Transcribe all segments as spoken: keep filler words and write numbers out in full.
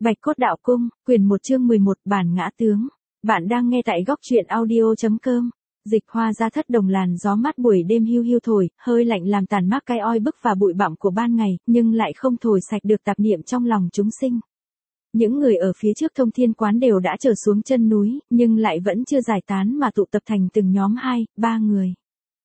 Bạch Cốt Đạo Cung, quyển một chương mười một bản ngã tướng. Bạn đang nghe tại góc truyện audio.com. Dịch Hoa ra thất đồng làn gió mát buổi đêm hiu hiu thổi, hơi lạnh làm tàn mát cái oi bức và bụi bặm của ban ngày, nhưng lại không thổi sạch được tạp niệm trong lòng chúng sinh. Những người ở phía trước Thông Thiên Quán đều đã trở xuống chân núi, nhưng lại vẫn chưa giải tán mà tụ tập thành từng nhóm hai, ba người.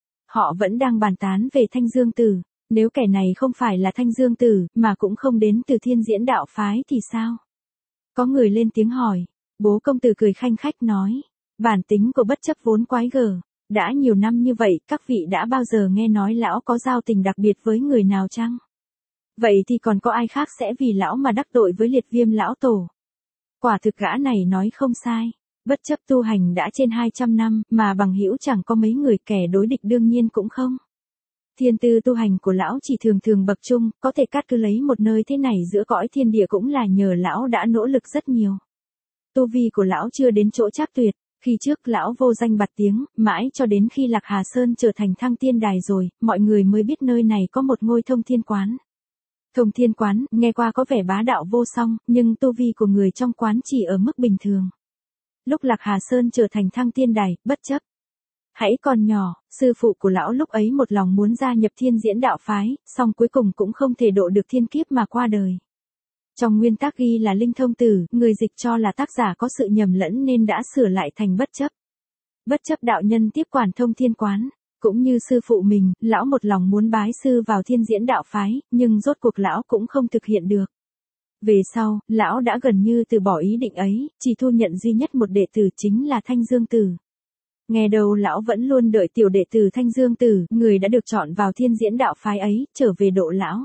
Họ vẫn đang bàn tán về Thanh Dương Tử. Nếu kẻ này không phải là Thanh Dương Tử, mà cũng không đến từ Thiên Diễn Đạo Phái thì sao? Có người lên tiếng hỏi. Bố công tử cười khanh khách nói. Bản tính của Bất Chấp vốn quái gở. Đã nhiều năm như vậy, các vị đã bao giờ nghe nói lão có giao tình đặc biệt với người nào chăng? Vậy thì còn có ai khác sẽ vì lão mà đắc tội với Liệt Viêm lão tổ? Quả thực gã này nói không sai. Bất Chấp tu hành đã trên hai trăm năm, mà bằng hữu chẳng có mấy người, kẻ đối địch đương nhiên cũng không. Thiên tư tu hành của lão chỉ thường thường bậc trung, có thể cát cứ lấy một nơi thế này giữa cõi thiên địa cũng là nhờ lão đã nỗ lực rất nhiều. Tu vi của lão chưa đến chỗ trác tuyệt, khi trước lão vô danh bạt tiếng, mãi cho đến khi Lạc Hà Sơn trở thành Thăng Tiên Đài rồi, mọi người mới biết nơi này có một ngôi Thông Thiên Quán. Thông Thiên Quán, nghe qua có vẻ bá đạo vô song, nhưng tu vi của người trong quán chỉ ở mức bình thường. Lúc Lạc Hà Sơn trở thành Thăng Tiên Đài, Bất Chấp hãy còn nhỏ, sư phụ của lão lúc ấy một lòng muốn gia nhập Thiên Diễn Đạo Phái, song cuối cùng cũng không thể độ được thiên kiếp mà qua đời. Trong nguyên tác ghi là Linh Thông Tử, người dịch cho là tác giả có sự nhầm lẫn nên đã sửa lại thành Bất Chấp. Bất Chấp đạo nhân tiếp quản Thông Thiên Quán, cũng như sư phụ mình, lão một lòng muốn bái sư vào Thiên Diễn Đạo Phái, nhưng rốt cuộc lão cũng không thực hiện được. Về sau, lão đã gần như từ bỏ ý định ấy, chỉ thu nhận duy nhất một đệ tử chính là Thanh Dương Tử. Nghe đầu lão vẫn luôn đợi tiểu đệ tử Thanh Dương Tử, người đã được chọn vào Thiên Diễn Đạo Phái ấy, trở về độ lão.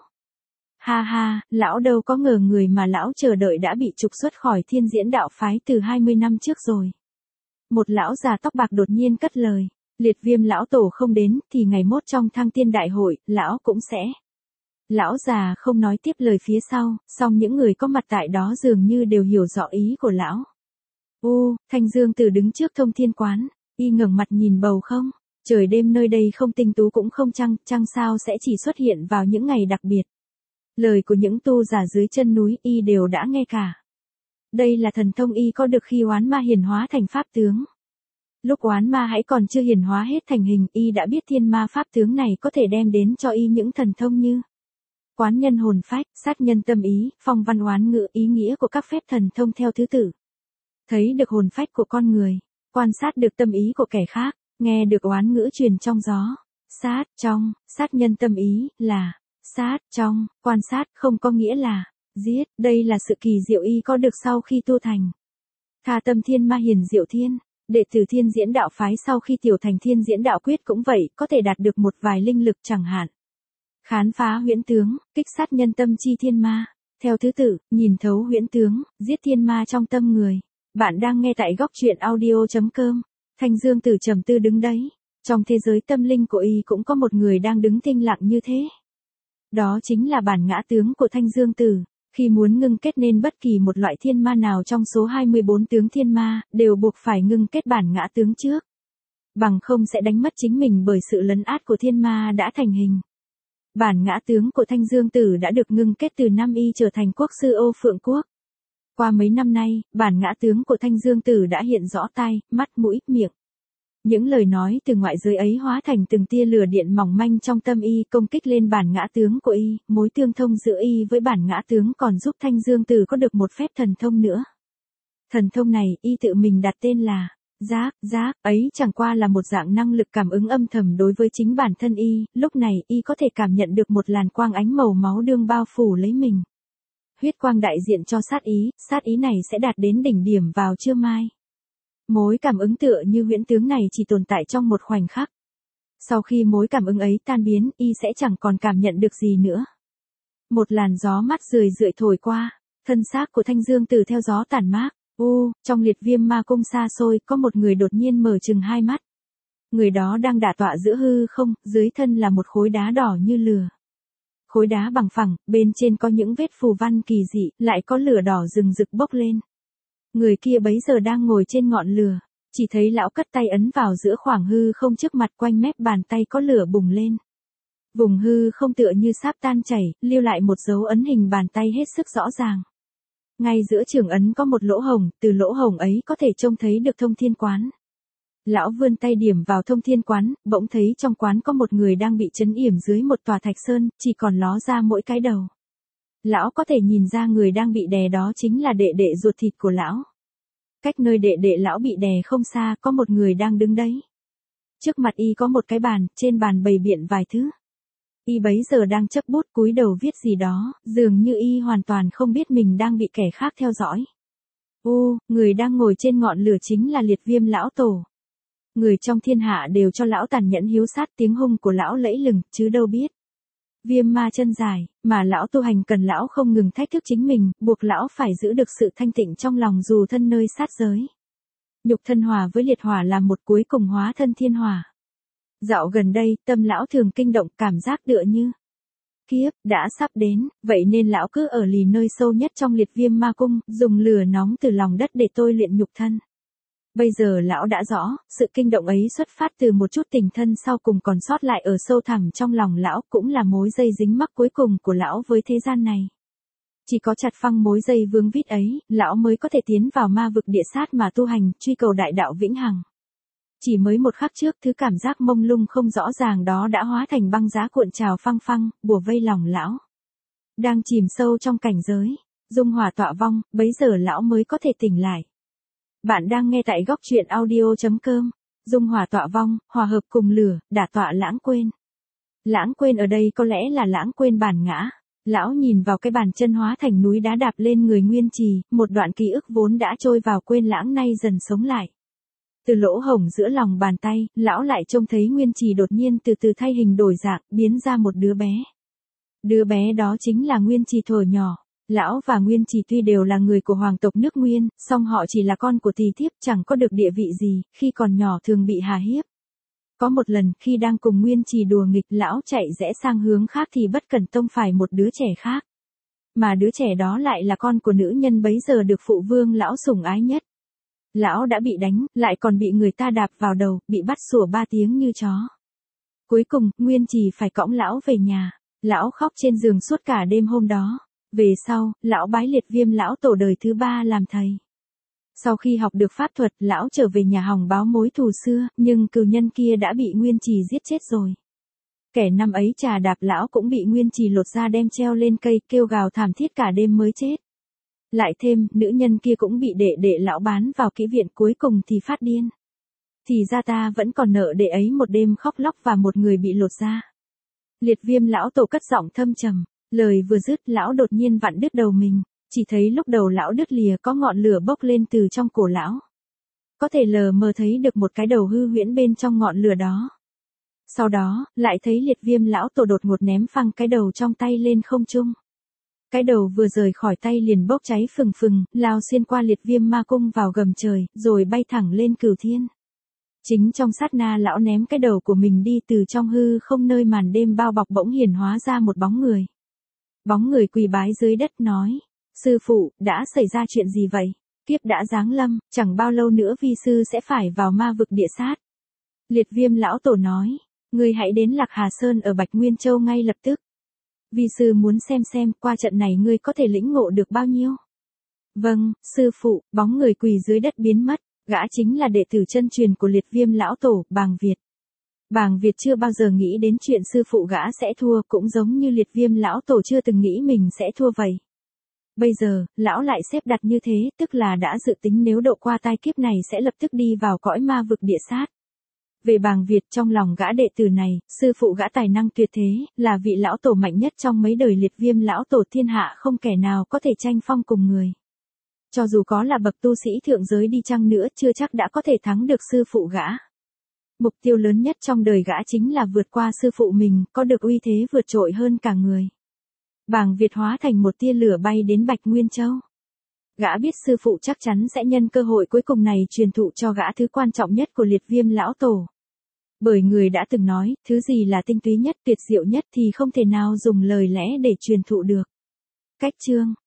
Ha ha, lão đâu có ngờ người mà lão chờ đợi đã bị trục xuất khỏi Thiên Diễn Đạo Phái từ hai mươi năm trước rồi. Một lão già tóc bạc đột nhiên cất lời, Liệt Viêm lão tổ không đến, thì ngày mốt trong Thăng Tiên Đại hội, lão cũng sẽ. Lão già không nói tiếp lời phía sau, song những người có mặt tại đó dường như đều hiểu rõ ý của lão. U, Thanh Dương Tử đứng trước Thông Thiên Quán. Y ngẩng mặt nhìn bầu không, trời đêm nơi đây không tinh tú cũng không trăng, trăng sao sẽ chỉ xuất hiện vào những ngày đặc biệt. Lời của những tu giả dưới chân núi Y đều đã nghe cả. Đây là thần thông Y có được khi oán ma hiển hóa thành pháp tướng. Lúc oán ma hãy còn chưa hiển hóa hết thành hình, Y đã biết thiên ma pháp tướng này có thể đem đến cho Y những thần thông như quán nhân hồn phách, sát nhân tâm ý, phong văn oán ngữ, ý nghĩa của các phép thần thông theo thứ tự. Thấy được hồn phách của con người. Quan sát được tâm ý của kẻ khác, nghe được oán ngữ truyền trong gió. Sát, trong, sát nhân tâm ý, là, sát, trong, quan sát không có nghĩa là, giết, đây là sự kỳ diệu Y có được sau khi tu thành. Tha tâm thiên ma hiển diệu thiên, đệ tử Thiên Diễn Đạo Phái sau khi tiểu thành Thiên Diễn Đạo Quyết cũng vậy, có thể đạt được một vài linh lực chẳng hạn. Khám phá huyễn tướng, kích sát nhân tâm chi thiên ma, theo thứ tự, nhìn thấu huyễn tướng, giết thiên ma trong tâm người. Bạn đang nghe tại góc truyện audio.com. Thanh Dương Tử trầm tư đứng đấy. Trong thế giới tâm linh của Y cũng có một người đang đứng thinh lặng như thế. Đó chính là bản ngã tướng của Thanh Dương Tử. Khi muốn ngưng kết nên bất kỳ một loại thiên ma nào trong số hai mươi bốn tướng thiên ma, đều buộc phải ngưng kết bản ngã tướng trước. Bằng không sẽ đánh mất chính mình bởi sự lấn át của thiên ma đã thành hình. Bản ngã tướng của Thanh Dương Tử đã được ngưng kết từ năm Y trở thành quốc sư Ô Phượng Quốc. Qua mấy năm nay, bản ngã tướng của Thanh Dương Tử đã hiện rõ tai, mắt, mũi, miệng. Những lời nói từ ngoại giới ấy hóa thành từng tia lửa điện mỏng manh trong tâm Y, công kích lên bản ngã tướng của Y, mối tương thông giữa Y với bản ngã tướng còn giúp Thanh Dương Tử có được một phép thần thông nữa. Thần thông này, Y tự mình đặt tên là giác, giác, ấy chẳng qua là một dạng năng lực cảm ứng âm thầm đối với chính bản thân Y, lúc này Y có thể cảm nhận được một làn quang ánh màu máu đương bao phủ lấy mình. Huyết quang đại diện cho sát ý, sát ý này sẽ đạt đến đỉnh điểm vào trưa mai. Mối cảm ứng tựa như huyễn tướng này chỉ tồn tại trong một khoảnh khắc. Sau khi mối cảm ứng ấy tan biến, Y sẽ chẳng còn cảm nhận được gì nữa. Một làn gió mát rười rượi thổi qua, thân xác của Thanh Dương Tử theo gió tản mát. U, trong Liệt Viêm ma cung xa xôi, có một người đột nhiên mở chừng hai mắt. Người đó đang đả tọa giữa hư không, dưới thân là một khối đá đỏ như lửa. Khối đá bằng phẳng, bên trên có những vết phù văn kỳ dị, lại có lửa đỏ rừng rực bốc lên. Người kia bấy giờ đang ngồi trên ngọn lửa, chỉ thấy lão cất tay ấn vào giữa khoảng hư không trước mặt, quanh mép bàn tay có lửa bùng lên. Vùng hư không tựa như sáp tan chảy, lưu lại một dấu ấn hình bàn tay hết sức rõ ràng. Ngay giữa trường ấn có một lỗ hổng, từ lỗ hổng ấy có thể trông thấy được thông thiên quán. Lão vươn tay điểm vào thông thiên quán, bỗng thấy trong quán có một người đang bị trấn yểm dưới một tòa thạch sơn, chỉ còn ló ra mỗi cái đầu. Lão có thể nhìn ra người đang bị đè đó chính là đệ đệ ruột thịt của lão. Cách nơi đệ đệ lão bị đè không xa, có một người đang đứng đấy. Trước mặt y có một cái bàn, trên bàn bày biện vài thứ. Y bấy giờ đang chấp bút cúi đầu viết gì đó, dường như y hoàn toàn không biết mình đang bị kẻ khác theo dõi. Ô, người đang ngồi trên ngọn lửa chính là Liệt Viêm lão tổ. Người trong thiên hạ đều cho lão tàn nhẫn hiếu sát, tiếng hung của lão lẫy lừng, chứ đâu biết. Viêm ma chân dài, mà lão tu hành cần lão không ngừng thách thức chính mình, buộc lão phải giữ được sự thanh tịnh trong lòng dù thân nơi sát giới. Nhục thân hòa với liệt hỏa làm một cuối cùng hóa thân thiên hỏa. Dạo gần đây, tâm lão thường kinh động, cảm giác tựa như kiếp đã sắp đến, vậy nên lão cứ ở lì nơi sâu nhất trong Liệt Viêm ma cung, dùng lửa nóng từ lòng đất để tôi luyện nhục thân. Bây giờ lão đã rõ, sự kinh động ấy xuất phát từ một chút tình thân sau cùng còn sót lại ở sâu thẳm trong lòng lão, cũng là mối dây dính mắc cuối cùng của lão với thế gian này. Chỉ có chặt phăng mối dây vương vít ấy, lão mới có thể tiến vào ma vực địa sát mà tu hành, truy cầu đại đạo vĩnh hằng. Chỉ mới một khắc trước, thứ cảm giác mông lung không rõ ràng đó đã hóa thành băng giá cuộn trào phăng phăng, bùa vây lòng lão. Đang chìm sâu trong cảnh giới, dung hỏa tọa vong, bấy giờ lão mới có thể tỉnh lại. Bạn đang nghe tại góc truyện audio chấm com. Dung hỏa tọa vong, hòa hợp cùng lửa, đả tọa lãng quên. Lãng quên ở đây có lẽ là lãng quên bản ngã. Lão nhìn vào cái bàn chân hóa thành núi đá đạp lên người Nguyên Trì, một đoạn ký ức vốn đã trôi vào quên lãng nay dần sống lại. Từ lỗ hổng giữa lòng bàn tay, lão lại trông thấy Nguyên Trì đột nhiên từ từ thay hình đổi dạng, biến ra một đứa bé. Đứa bé đó chính là Nguyên Trì thuở nhỏ. Lão và Nguyên Trì tuy đều là người của hoàng tộc nước Nguyên, song họ chỉ là con của tỳ thiếp, chẳng có được địa vị gì, khi còn nhỏ thường bị hà hiếp. Có một lần, khi đang cùng Nguyên Trì đùa nghịch, lão chạy rẽ sang hướng khác thì bất cẩn tông phải một đứa trẻ khác. Mà đứa trẻ đó lại là con của nữ nhân bấy giờ được phụ vương lão sủng ái nhất. Lão đã bị đánh, lại còn bị người ta đạp vào đầu, bị bắt sủa ba tiếng như chó. Cuối cùng, Nguyên Trì phải cõng lão về nhà. Lão khóc trên giường suốt cả đêm hôm đó. Về sau, lão bái Liệt Viêm lão tổ đời thứ ba làm thầy. Sau khi học được pháp thuật, lão trở về nhà hòng báo mối thù xưa, nhưng cừu nhân kia đã bị Nguyên Trì giết chết rồi. Kẻ năm ấy trà đạp lão cũng bị Nguyên Trì lột ra đem treo lên cây, kêu gào thảm thiết cả đêm mới chết. Lại thêm, nữ nhân kia cũng bị đệ đệ lão bán vào kỹ viện, cuối cùng thì phát điên. Thì ra ta vẫn còn nợ đệ ấy một đêm khóc lóc và một người bị lột ra. Liệt Viêm lão tổ cất giọng thâm trầm. Lời vừa dứt, lão đột nhiên vặn đứt đầu mình, chỉ thấy lúc đầu lão đứt lìa có ngọn lửa bốc lên từ trong cổ lão. Có thể lờ mờ thấy được một cái đầu hư huyễn bên trong ngọn lửa đó. Sau đó, lại thấy Liệt Viêm lão tổ đột ngột ném phăng cái đầu trong tay lên không trung. Cái đầu vừa rời khỏi tay liền bốc cháy phừng phừng, lao xuyên qua Liệt Viêm ma cung vào gầm trời, rồi bay thẳng lên cửu thiên. Chính trong sát na lão ném cái đầu của mình đi, từ trong hư không nơi màn đêm bao bọc bỗng hiển hóa ra một bóng người. Bóng người quỳ bái dưới đất nói, sư phụ, đã xảy ra chuyện gì vậy? Kiếp đã giáng lâm, chẳng bao lâu nữa vi sư sẽ phải vào ma vực địa sát. Liệt Viêm lão tổ nói, ngươi hãy đến Lạc Hà Sơn ở Bạch Nguyên Châu ngay lập tức. Vi sư muốn xem xem qua trận này ngươi có thể lĩnh ngộ được bao nhiêu. Vâng, sư phụ. Bóng người quỳ dưới đất biến mất, gã chính là đệ tử chân truyền của Liệt Viêm lão tổ, Bàng Việt. Bàng Việt chưa bao giờ nghĩ đến chuyện sư phụ gã sẽ thua, cũng giống như Liệt Viêm lão tổ chưa từng nghĩ mình sẽ thua vậy. Bây giờ, lão lại xếp đặt như thế, tức là đã dự tính nếu độ qua tai kiếp này sẽ lập tức đi vào cõi ma vực địa sát. Về Bàng Việt, trong lòng gã đệ tử này, sư phụ gã tài năng tuyệt thế, là vị lão tổ mạnh nhất trong mấy đời Liệt Viêm lão tổ, thiên hạ không kẻ nào có thể tranh phong cùng người. Cho dù có là bậc tu sĩ thượng giới đi chăng nữa, chưa chắc đã có thể thắng được sư phụ gã. Mục tiêu lớn nhất trong đời gã chính là vượt qua sư phụ mình, có được uy thế vượt trội hơn cả người. Bàng Việt hóa thành một tia lửa bay đến Bạch Nguyên Châu. Gã biết sư phụ chắc chắn sẽ nhân cơ hội cuối cùng này truyền thụ cho gã thứ quan trọng nhất của Liệt Viêm lão tổ. Bởi người đã từng nói, thứ gì là tinh túy nhất, tuyệt diệu nhất thì không thể nào dùng lời lẽ để truyền thụ được. Cách chương